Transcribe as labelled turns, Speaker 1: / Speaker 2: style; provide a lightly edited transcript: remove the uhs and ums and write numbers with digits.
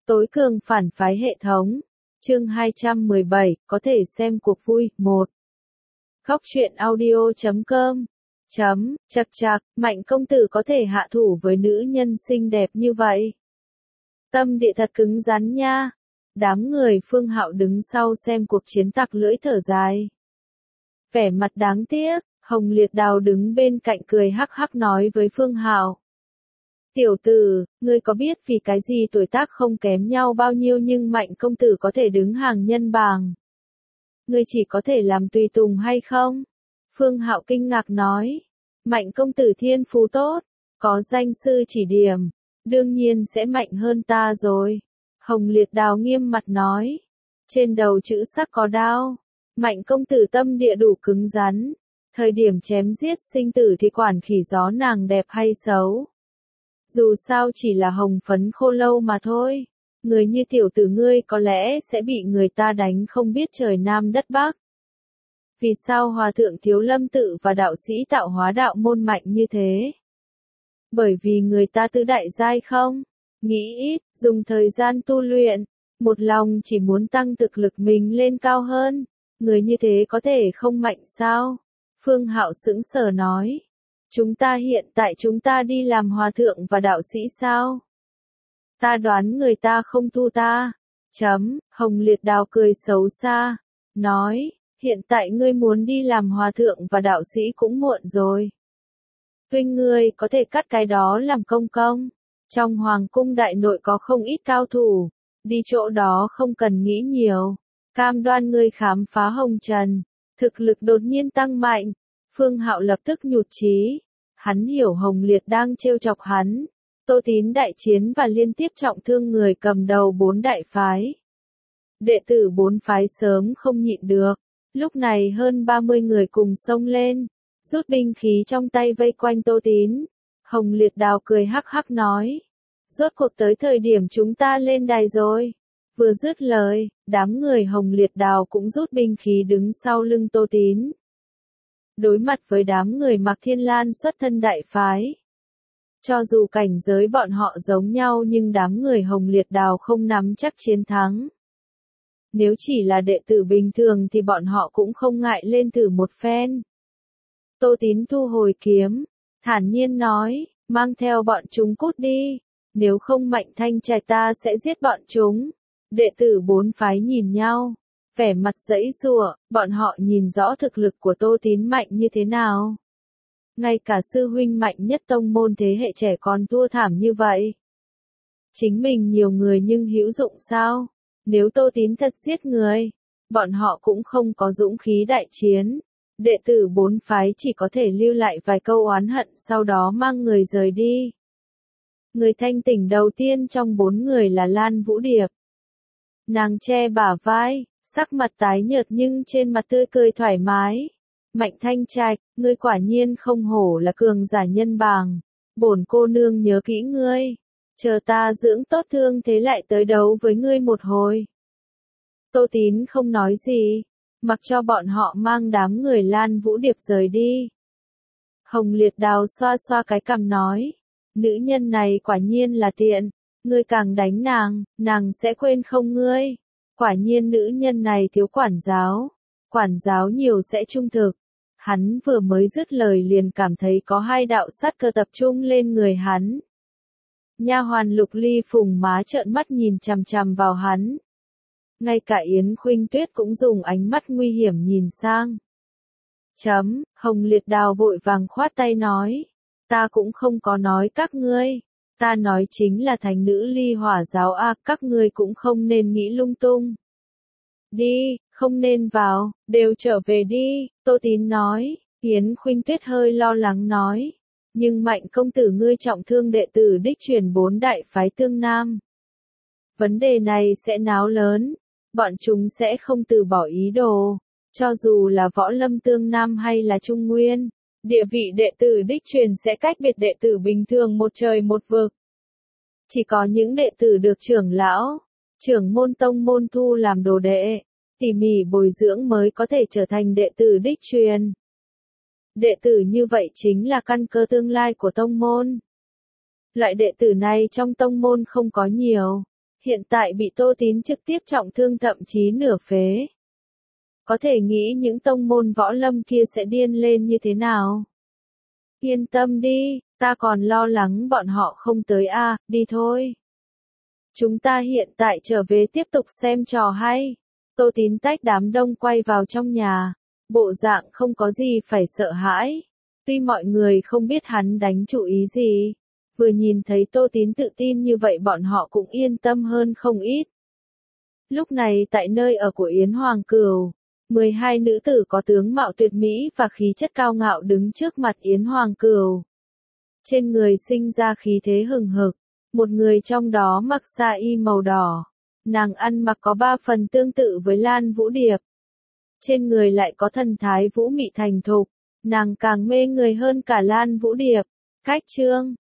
Speaker 1: Tối cường phản phái hệ thống. Chương 217, có thể xem cuộc vui. 1. Góc truyện audio.com. Chật chạc, Mạnh công tử có thể hạ thủ với nữ nhân xinh đẹp như vậy. Tâm địa thật cứng rắn nha. Đám người Phương Hạo đứng sau xem cuộc chiến tặc lưỡi thở dài. Vẻ mặt đáng tiếc, Hồng Liệt Đào đứng bên cạnh cười hắc hắc nói với Phương Hạo. Tiểu tử, ngươi có biết vì cái gì tuổi tác không kém nhau bao nhiêu nhưng Mạnh công tử có thể đứng hàng nhân bảng? Ngươi chỉ có thể làm tùy tùng hay không? Phương Hạo kinh ngạc nói. Mạnh công tử thiên phú tốt, có danh sư chỉ điểm, đương nhiên sẽ mạnh hơn ta rồi. Hồng Liệt Đào nghiêm mặt nói. Trên đầu chữ sắc có đao. Mạnh công tử tâm địa đủ cứng rắn. Thời điểm chém giết sinh tử thì quản khỉ gió nàng đẹp hay xấu. Dù sao chỉ là hồng phấn khô lâu mà thôi. Người như tiểu tử ngươi có lẽ sẽ bị người ta đánh không biết trời Nam đất Bắc. Vì sao Hòa thượng Thiếu Lâm Tự và đạo sĩ Tạo Hóa đạo môn mạnh như thế? Bởi vì người ta tứ đại giai không? Nghĩ ít, dùng thời gian tu luyện, một lòng chỉ muốn tăng thực lực mình lên cao hơn. Người như thế có thể không mạnh sao? Phương Hạo sững sờ nói. Chúng ta đi làm hòa thượng và đạo sĩ sao? Ta đoán người ta không thu ta. Hồng Liệt Đào cười xấu xa. Nói, hiện tại ngươi muốn đi làm hòa thượng và đạo sĩ cũng muộn rồi. Tuynh ngươi có thể cắt cái đó làm công công. Trong hoàng cung đại nội có không ít cao thủ. Đi chỗ đó không cần nghĩ nhiều. Cam đoan ngươi khám phá hồng trần. Thực lực đột nhiên tăng mạnh. Phương Hạo lập tức nhụt chí. Hắn hiểu Hồng Liệt đang trêu chọc hắn. Tô Tín đại chiến và liên tiếp trọng thương người cầm đầu 4 đại phái. Đệ tử 4 phái sớm không nhịn được. Lúc này hơn 30 người cùng xông lên. Rút binh khí trong tay vây quanh Tô Tín. Hồng Liệt Đào cười hắc hắc nói. Rốt cuộc tới thời điểm chúng ta lên đài rồi. Vừa dứt lời, đám người Hồng Liệt Đào cũng rút binh khí đứng sau lưng Tô Tín. Đối mặt với đám người Mạc Thiên Lan xuất thân đại phái. Cho dù cảnh giới bọn họ giống nhau nhưng đám người Hồng Liệt Đào không nắm chắc chiến thắng. Nếu chỉ là đệ tử bình thường thì bọn họ cũng không ngại lên thử một phen. Tô Tín thu hồi kiếm, thản nhiên nói, mang theo bọn chúng cút đi, nếu không Mạnh Thanh Trạch ta sẽ giết bọn chúng. Đệ tử 4 phái nhìn nhau, vẻ mặt giãy giụa, bọn họ nhìn rõ thực lực của Tô Tín mạnh như thế nào. Ngay cả sư huynh mạnh nhất tông môn thế hệ trẻ còn thua thảm như vậy. Chính mình nhiều người nhưng hữu dụng sao? Nếu Tô Tín thật giết người, bọn họ cũng không có dũng khí đại chiến. Đệ tử 4 phái chỉ có thể lưu lại vài câu oán hận sau đó mang người rời đi. Người thanh tỉnh đầu tiên trong 4 người là Lan Vũ Điệp. Nàng che bả vai, sắc mặt tái nhợt nhưng trên mặt tươi cười thoải mái. Mạnh Thanh Trạch, ngươi quả nhiên không hổ là cường giả nhân bảng. Bổn cô nương nhớ kỹ ngươi. Chờ ta dưỡng tốt thương thế lại tới đấu với ngươi một hồi. Tô Tín không nói gì, mặc cho bọn họ mang đám người Lan Vũ Điệp rời đi. Hồng Liệt Đào xoa xoa cái cằm nói. Nữ nhân này quả nhiên là tiện. Ngươi càng đánh nàng sẽ quên không ngươi. Quả nhiên nữ nhân này thiếu quản giáo nhiều sẽ trung thực. Hắn vừa mới dứt lời liền cảm thấy có 2 đạo sát cơ tập trung lên người hắn. Nha hoàn Lục Ly phùng má trợn mắt nhìn chằm chằm vào hắn. Ngay cả Yến Khuynh Tuyết cũng dùng ánh mắt nguy hiểm nhìn sang. Hồng Liệt Đào vội vàng khoát tay nói. Ta cũng không có nói các ngươi. Ta nói chính là thành nữ Ly Hỏa giáo các ngươi cũng không nên nghĩ lung tung. Đi, không nên vào, đều trở về đi, Tô Tín nói. Yến Khuynh Tuyết hơi lo lắng nói. Nhưng Mạnh công tử ngươi trọng thương đệ tử đích truyền 4 đại phái tương nam. Vấn đề này sẽ náo lớn. Bọn chúng sẽ không từ bỏ ý đồ. Cho dù là võ lâm tương nam hay là trung nguyên. Địa vị đệ tử đích truyền sẽ cách biệt đệ tử bình thường một trời một vực. Chỉ có những đệ tử được trưởng lão, trưởng môn tông môn thu làm đồ đệ, tỉ mỉ bồi dưỡng mới có thể trở thành đệ tử đích truyền. Đệ tử như vậy chính là căn cơ tương lai của tông môn. Loại đệ tử này trong tông môn không có nhiều, hiện tại bị Tô Tín trực tiếp trọng thương thậm chí nửa phế. Có thể nghĩ những tông môn võ lâm kia sẽ điên lên như thế nào. Yên tâm đi, ta còn lo lắng bọn họ không tới a, đi thôi. Chúng ta hiện tại trở về tiếp tục xem trò hay. Tô Tín tách đám đông quay vào trong nhà, bộ dạng không có gì phải sợ hãi. Tuy mọi người không biết hắn đánh chủ ý gì, vừa nhìn thấy Tô Tín tự tin như vậy bọn họ cũng yên tâm hơn không ít. Lúc này tại nơi ở của Yến Hoàng Cửu, 12 nữ tử có tướng mạo tuyệt mỹ và khí chất cao ngạo đứng trước mặt Yến Hoàng Cửu. Trên người sinh ra khí thế hừng hực, một người trong đó mặc sa y màu đỏ. Nàng ăn mặc có 3 phần tương tự với Lan Vũ Điệp. Trên người lại có thần thái vũ mị thành thục, nàng càng mê người hơn cả Lan Vũ Điệp. Cách chương